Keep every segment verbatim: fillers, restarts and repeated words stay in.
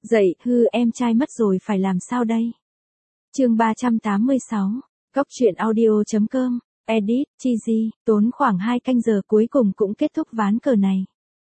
Dậy, hư em trai mất rồi phải làm sao đây? Chương ba trăm tám mươi sáu, Góc truyện audio chấm com, edit, cheesy, tốn khoảng hai canh giờ cuối cùng cũng kết thúc ván cờ này.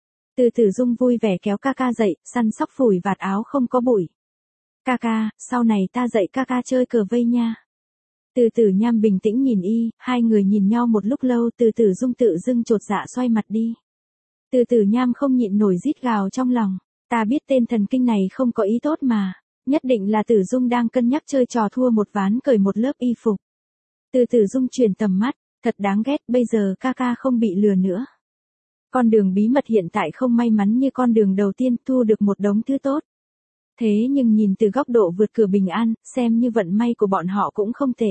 Từ Tử Dung vui vẻ kéo ca ca dậy, săn sóc phủi vạt áo không có bụi. Ca ca, sau này ta dạy ca ca chơi cờ vây nha. Từ Tử Nham bình tĩnh nhìn y, hai người nhìn nhau một lúc lâu, Từ Tử Dung tự dưng chột dạ xoay mặt đi. Từ Tử Nham không nhịn nổi rít gào trong lòng, ta biết tên thần kinh này không có ý tốt mà, nhất định là Tử Dung đang cân nhắc chơi trò thua một ván cởi một lớp y phục. Từ Tử Dung chuyển tầm mắt, thật đáng ghét, bây giờ ca ca không bị lừa nữa. Con đường bí mật hiện tại không may mắn như con đường đầu tiên, thu được một đống thứ tốt. Thế nhưng nhìn từ góc độ vượt cửa bình an, xem như vận may của bọn họ cũng không tệ.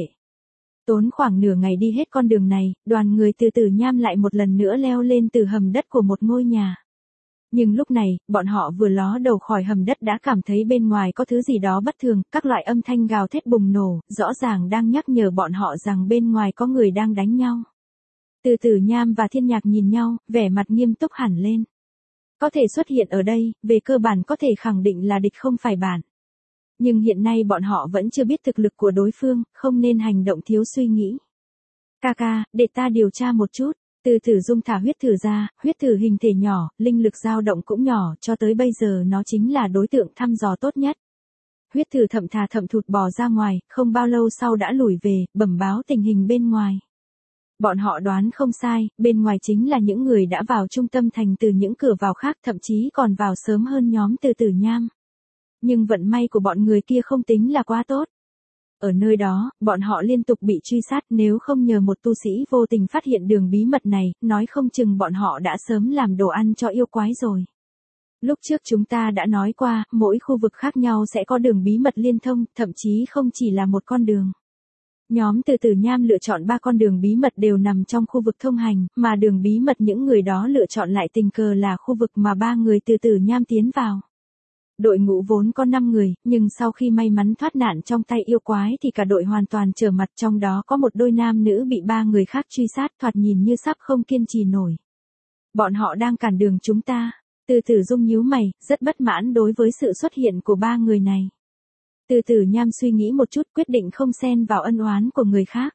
Tốn khoảng nửa ngày đi hết con đường này, đoàn người Từ Tử Nham lại một lần nữa leo lên từ hầm đất của một ngôi nhà. Nhưng lúc này, bọn họ vừa ló đầu khỏi hầm đất đã cảm thấy bên ngoài có thứ gì đó bất thường, các loại âm thanh gào thét bùng nổ, rõ ràng đang nhắc nhở bọn họ rằng bên ngoài có người đang đánh nhau. Từ Tử Nham và Thiên Nhạc nhìn nhau, vẻ mặt nghiêm túc hẳn lên. Có thể xuất hiện ở đây, về cơ bản có thể khẳng định là địch không phải bạn. Nhưng hiện nay bọn họ vẫn chưa biết thực lực của đối phương, không nên hành động thiếu suy nghĩ. Ca ca, để ta điều tra một chút. Từ Tử Dung thả huyết thử ra, huyết thử hình thể nhỏ, linh lực dao động cũng nhỏ, cho tới bây giờ nó chính là đối tượng thăm dò tốt nhất. Huyết thử thậm thà thậm thụt bò ra ngoài, không bao lâu sau đã lùi về, bẩm báo tình hình bên ngoài. Bọn họ đoán không sai, bên ngoài chính là những người đã vào trung tâm thành từ những cửa vào khác, thậm chí còn vào sớm hơn nhóm Từ Tử Nham. Nhưng vận may của bọn người kia không tính là quá tốt. Ở nơi đó, bọn họ liên tục bị truy sát, nếu không nhờ một tu sĩ vô tình phát hiện đường bí mật này, nói không chừng bọn họ đã sớm làm đồ ăn cho yêu quái rồi. Lúc trước chúng ta đã nói qua, mỗi khu vực khác nhau sẽ có đường bí mật liên thông, thậm chí không chỉ là một con đường. Nhóm Từ Tử Nham lựa chọn ba con đường bí mật đều nằm trong khu vực thông hành, mà đường bí mật những người đó lựa chọn lại tình cờ là khu vực mà ba người Từ Tử Nham tiến vào. Đội ngũ vốn có năm người, nhưng sau khi may mắn thoát nạn trong tay yêu quái thì cả đội hoàn toàn trở mặt, trong đó có một đôi nam nữ bị ba người khác truy sát, thoạt nhìn như sắp không kiên trì nổi. Bọn họ đang cản đường chúng ta. Từ Tử Dung nhíu mày, rất bất mãn đối với sự xuất hiện của ba người này. Từ Tử Nham suy nghĩ một chút, quyết định không xen vào ân oán của người khác.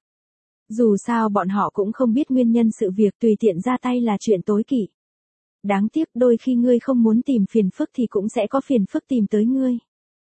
Dù sao bọn họ cũng không biết nguyên nhân sự việc, tùy tiện ra tay là chuyện tối kỵ. Đáng tiếc đôi khi ngươi không muốn tìm phiền phức thì cũng sẽ có phiền phức tìm tới ngươi.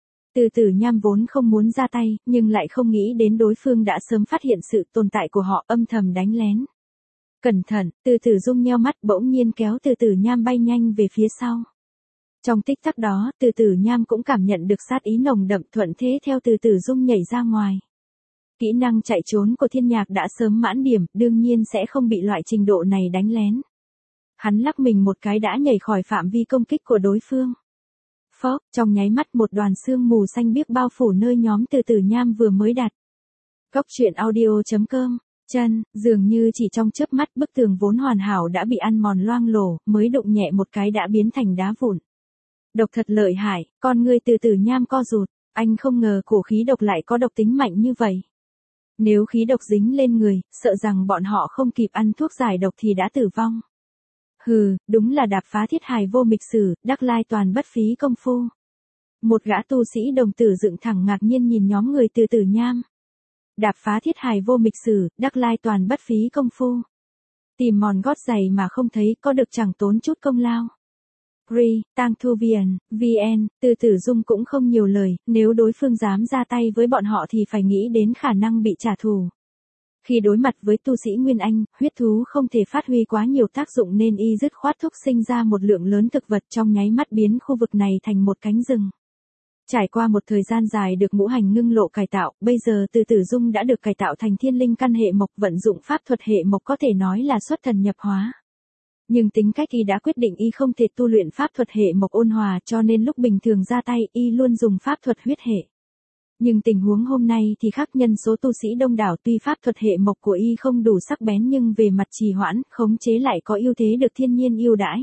Từ Tử Nham vốn không muốn ra tay, nhưng lại không nghĩ đến đối phương đã sớm phát hiện sự tồn tại của họ, âm thầm đánh lén. Cẩn thận, Từ Tử Dung nheo mắt, bỗng nhiên kéo Từ Tử Nham bay nhanh về phía sau. Trong tích tắc đó, Từ Tử Nham cũng cảm nhận được sát ý nồng đậm, thuận thế theo Từ Tử Dung nhảy ra ngoài. Kỹ năng chạy trốn của Thiên Nhạc đã sớm mãn điểm, đương nhiên sẽ không bị loại trình độ này đánh lén. Hắn lắc mình một cái đã nhảy khỏi phạm vi công kích của đối phương. Phốc, trong nháy mắt một đoàn sương mù xanh biếc bao phủ nơi nhóm Từ Tử Nham vừa mới đặt. Góc truyện audio chấm com, chân, dường như chỉ trong chớp mắt bức tường vốn hoàn hảo đã bị ăn mòn loang lổ, mới đụng nhẹ một cái đã biến thành đá vụn. Độc thật lợi hại, con ngươi Từ Tử Nham co rụt, anh không ngờ cổ khí độc lại có độc tính mạnh như vậy. Nếu khí độc dính lên người, sợ rằng bọn họ không kịp ăn thuốc giải độc thì đã tử vong. Hừ, đúng là đạp phá thiết hài vô mịch sử, đắc lai toàn bất phí công phu. Một gã tu sĩ đồng tử dựng thẳng ngạc nhiên nhìn nhóm người Từ Tử Nham. Đạp phá thiết hài vô mịch sử, đắc lai toàn bất phí công phu. Tìm mòn gót giày mà không thấy, có được chẳng tốn chút công lao. Re, Tang Thu Vian, vê en, Từ Tử Dung cũng không nhiều lời, nếu đối phương dám ra tay với bọn họ thì phải nghĩ đến khả năng bị trả thù. Khi đối mặt với tu sĩ Nguyên Anh, huyết thú không thể phát huy quá nhiều tác dụng nên y dứt khoát thúc sinh ra một lượng lớn thực vật, trong nháy mắt biến khu vực này thành một cánh rừng. Trải qua một thời gian dài được ngũ hành ngưng lộ cải tạo, bây giờ Từ Tử Dung đã được cải tạo thành thiên linh căn hệ mộc, vận dụng pháp thuật hệ mộc có thể nói là xuất thần nhập hóa. Nhưng tính cách y đã quyết định y không thể tu luyện pháp thuật hệ mộc ôn hòa, cho nên lúc bình thường ra tay y luôn dùng pháp thuật huyết hệ. Nhưng tình huống hôm nay thì khác, nhân số tu sĩ đông đảo, tuy pháp thuật hệ mộc của y không đủ sắc bén nhưng về mặt trì hoãn, khống chế lại có ưu thế được thiên nhiên ưu đãi.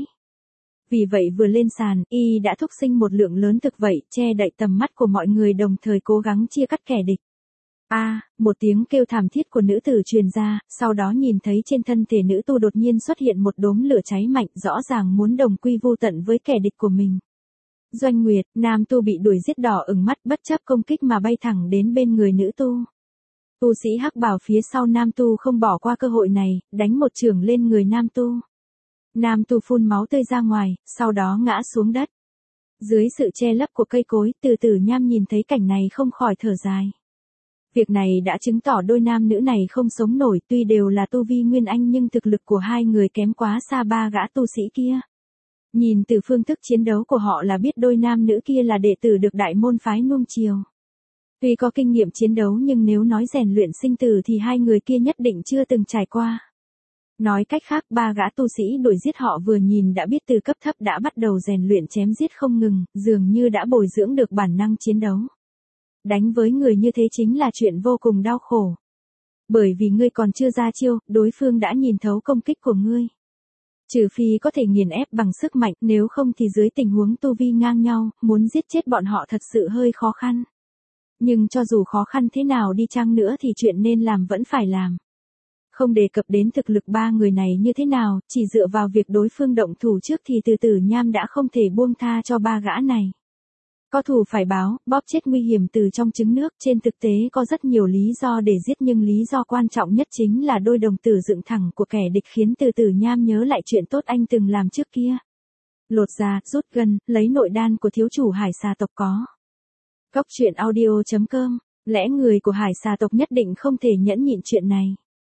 Vì vậy vừa lên sàn, y đã thúc sinh một lượng lớn thực vậy, che đậy tầm mắt của mọi người, đồng thời cố gắng chia cắt kẻ địch. A, à, một tiếng kêu thảm thiết của nữ tử truyền ra, sau đó nhìn thấy trên thân thể nữ tu đột nhiên xuất hiện một đốm lửa cháy mạnh, rõ ràng muốn đồng quy vu tận với kẻ địch của mình. Doanh Nguyệt, nam tu bị đuổi giết đỏ ửng mắt bất chấp công kích mà bay thẳng đến bên người nữ tu. Tu sĩ hắc bào phía sau nam tu không bỏ qua cơ hội này, đánh một chưởng lên người nam tu. Nam tu phun máu tươi ra ngoài, sau đó ngã xuống đất. Dưới sự che lấp của cây cối, Từ Tử Nham nhìn thấy cảnh này không khỏi thở dài. Việc này đã chứng tỏ đôi nam nữ này không sống nổi, tuy đều là tu vi nguyên anh nhưng thực lực của hai người kém quá xa ba gã tu sĩ kia. Nhìn từ phương thức chiến đấu của họ là biết đôi nam nữ kia là đệ tử được đại môn phái nuông chiều. Tuy có kinh nghiệm chiến đấu nhưng nếu nói rèn luyện sinh tử thì hai người kia nhất định chưa từng trải qua. Nói cách khác, ba gã tu sĩ đuổi giết họ vừa nhìn đã biết từ cấp thấp đã bắt đầu rèn luyện chém giết không ngừng, dường như đã bồi dưỡng được bản năng chiến đấu. Đánh với người như thế chính là chuyện vô cùng đau khổ. Bởi vì ngươi còn chưa ra chiêu, đối phương đã nhìn thấu công kích của ngươi. Trừ phi có thể nghiền ép bằng sức mạnh, nếu không thì dưới tình huống tu vi ngang nhau, muốn giết chết bọn họ thật sự hơi khó khăn. Nhưng cho dù khó khăn thế nào đi chăng nữa thì chuyện nên làm vẫn phải làm. Không đề cập đến thực lực ba người này như thế nào, chỉ dựa vào việc đối phương động thủ trước thì Từ Tử Nham đã không thể buông tha cho ba gã này. Có thù phải báo, bóp chết nguy hiểm từ trong trứng nước, trên thực tế có rất nhiều lý do để giết nhưng lý do quan trọng nhất chính là đôi đồng tử dựng thẳng của kẻ địch khiến Từ Tử Nham nhớ lại chuyện tốt anh từng làm trước kia. Lột da, rút gân, lấy nội đan của thiếu chủ hải xà tộc có. Cốc truyện audio chấm com, lẽ người của hải xà tộc nhất định không thể nhẫn nhịn chuyện này.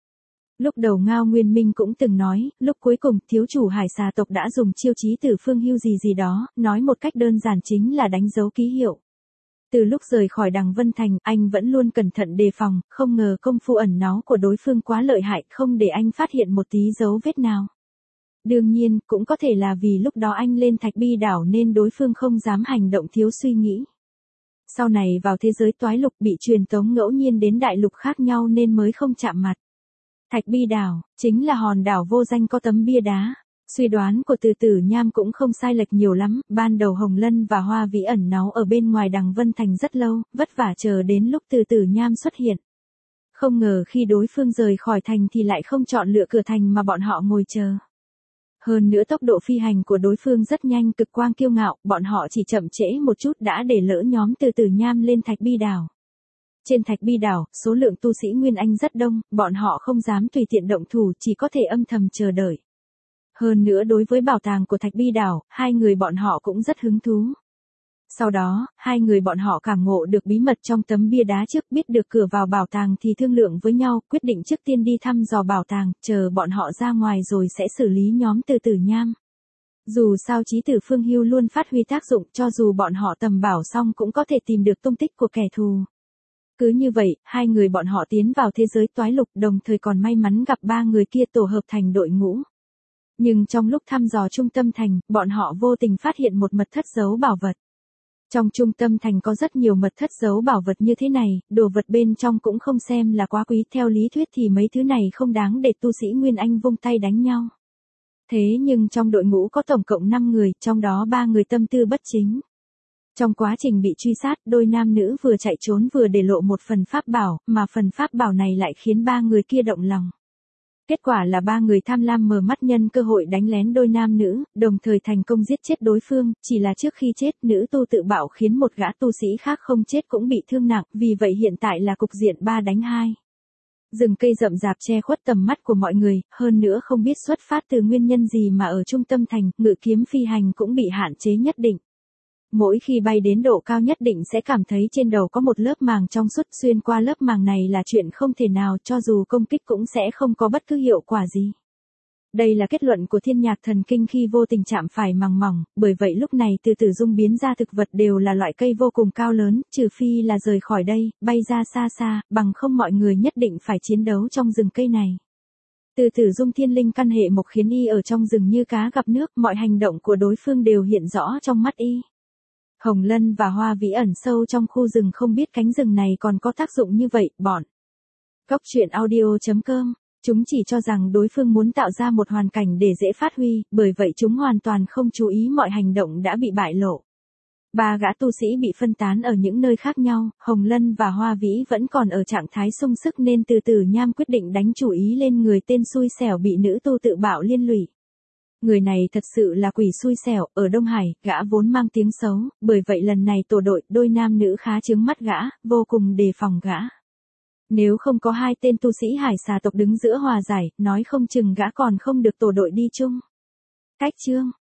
Lúc đầu Ngao Nguyên Minh cũng từng nói, lúc cuối cùng thiếu chủ hải xà tộc đã dùng chiêu chí tử phương hưu gì gì đó, nói một cách đơn giản chính là đánh dấu ký hiệu. Từ lúc rời khỏi Đằng Vân Thành, anh vẫn luôn cẩn thận đề phòng, không ngờ công phu ẩn náu của đối phương quá lợi hại, không để anh phát hiện một tí dấu vết nào. Đương nhiên, cũng có thể là vì lúc đó anh lên Thạch Bi đảo nên đối phương không dám hành động thiếu suy nghĩ. Sau này vào thế giới toái lục bị truyền tống ngẫu nhiên đến đại lục khác nhau nên mới không chạm mặt. Thạch Bi đảo, chính là hòn đảo vô danh có tấm bia đá. Suy đoán của Từ Tử Nham cũng không sai lệch nhiều lắm, ban đầu Hồng Lân và Hoa Vĩ ẩn náu ở bên ngoài Đằng Vân Thành rất lâu, vất vả chờ đến lúc Từ Tử Nham xuất hiện. Không ngờ khi đối phương rời khỏi thành thì lại không chọn lựa cửa thành mà bọn họ ngồi chờ. Hơn nữa tốc độ phi hành của đối phương rất nhanh, cực quang kiêu ngạo, bọn họ chỉ chậm trễ một chút đã để lỡ nhóm Từ Tử Nham lên Thạch Bi đảo. Trên Thạch Bi đảo, số lượng tu sĩ Nguyên Anh rất đông, bọn họ không dám tùy tiện động thủ, chỉ có thể âm thầm chờ đợi. Hơn nữa đối với bảo tàng của Thạch Bi đảo, hai người bọn họ cũng rất hứng thú. Sau đó, hai người bọn họ cảm ngộ được bí mật trong tấm bia đá trước, biết được cửa vào bảo tàng thì thương lượng với nhau, quyết định trước tiên đi thăm dò bảo tàng, chờ bọn họ ra ngoài rồi sẽ xử lý nhóm Từ Tử Nham. Dù sao chí tử phương hưu luôn phát huy tác dụng, cho dù bọn họ tầm bảo xong cũng có thể tìm được tung tích của kẻ thù. Cứ như vậy, hai người bọn họ tiến vào thế giới toái lục, đồng thời còn may mắn gặp ba người kia tổ hợp thành đội ngũ. Nhưng trong lúc thăm dò trung tâm thành, bọn họ vô tình phát hiện một mật thất giấu bảo vật. Trong trung tâm thành có rất nhiều mật thất giấu bảo vật như thế này, đồ vật bên trong cũng không xem là quá quý, theo lý thuyết thì mấy thứ này không đáng để tu sĩ Nguyên Anh vung tay đánh nhau. Thế nhưng trong đội ngũ có tổng cộng năm người, trong đó ba người tâm tư bất chính. Trong quá trình bị truy sát, đôi nam nữ vừa chạy trốn vừa để lộ một phần pháp bảo, mà phần pháp bảo này lại khiến ba người kia động lòng. Kết quả là ba người tham lam mở mắt nhân cơ hội đánh lén đôi nam nữ, đồng thời thành công giết chết đối phương, chỉ là trước khi chết, nữ tu tự bạo khiến một gã tu sĩ khác không chết cũng bị thương nặng, vì vậy hiện tại là cục diện ba đánh hai. Rừng cây rậm rạp che khuất tầm mắt của mọi người, hơn nữa không biết xuất phát từ nguyên nhân gì mà ở trung tâm thành, ngự kiếm phi hành cũng bị hạn chế nhất định. Mỗi khi bay đến độ cao nhất định sẽ cảm thấy trên đầu có một lớp màng trong suốt, xuyên qua lớp màng này là chuyện không thể nào, cho dù công kích cũng sẽ không có bất cứ hiệu quả gì. Đây là kết luận của Thiên Nhạc Thần Kinh khi vô tình chạm phải màng mỏng, bởi vậy lúc này từ từ dung biến ra thực vật đều là loại cây vô cùng cao lớn, trừ phi là rời khỏi đây, bay ra xa xa, bằng không mọi người nhất định phải chiến đấu trong rừng cây này. Từ từ dung thiên linh căn hệ mộc khiến y ở trong rừng như cá gặp nước, mọi hành động của đối phương đều hiện rõ trong mắt y. Hồng Lân và Hoa Vĩ ẩn sâu trong khu rừng không biết cánh rừng này còn có tác dụng như vậy, bọn. Cốc truyện audio chấm com, chúng chỉ cho rằng đối phương muốn tạo ra một hoàn cảnh để dễ phát huy, bởi vậy chúng hoàn toàn không chú ý mọi hành động đã bị bại lộ. Ba gã tu sĩ bị phân tán ở những nơi khác nhau, Hồng Lân và Hoa Vĩ vẫn còn ở trạng thái sung sức nên Từ Tử Nham quyết định đánh chủ ý lên người tên xui xẻo bị nữ tu tự bạo liên lụy. Người này thật sự là quỷ xui xẻo, ở Đông Hải, gã vốn mang tiếng xấu, bởi vậy lần này tổ đội, đôi nam nữ khá chướng mắt gã, vô cùng đề phòng gã. Nếu không có hai tên tu sĩ hải xà tộc đứng giữa hòa giải, nói không chừng gã còn không được tổ đội đi chung. Cách chương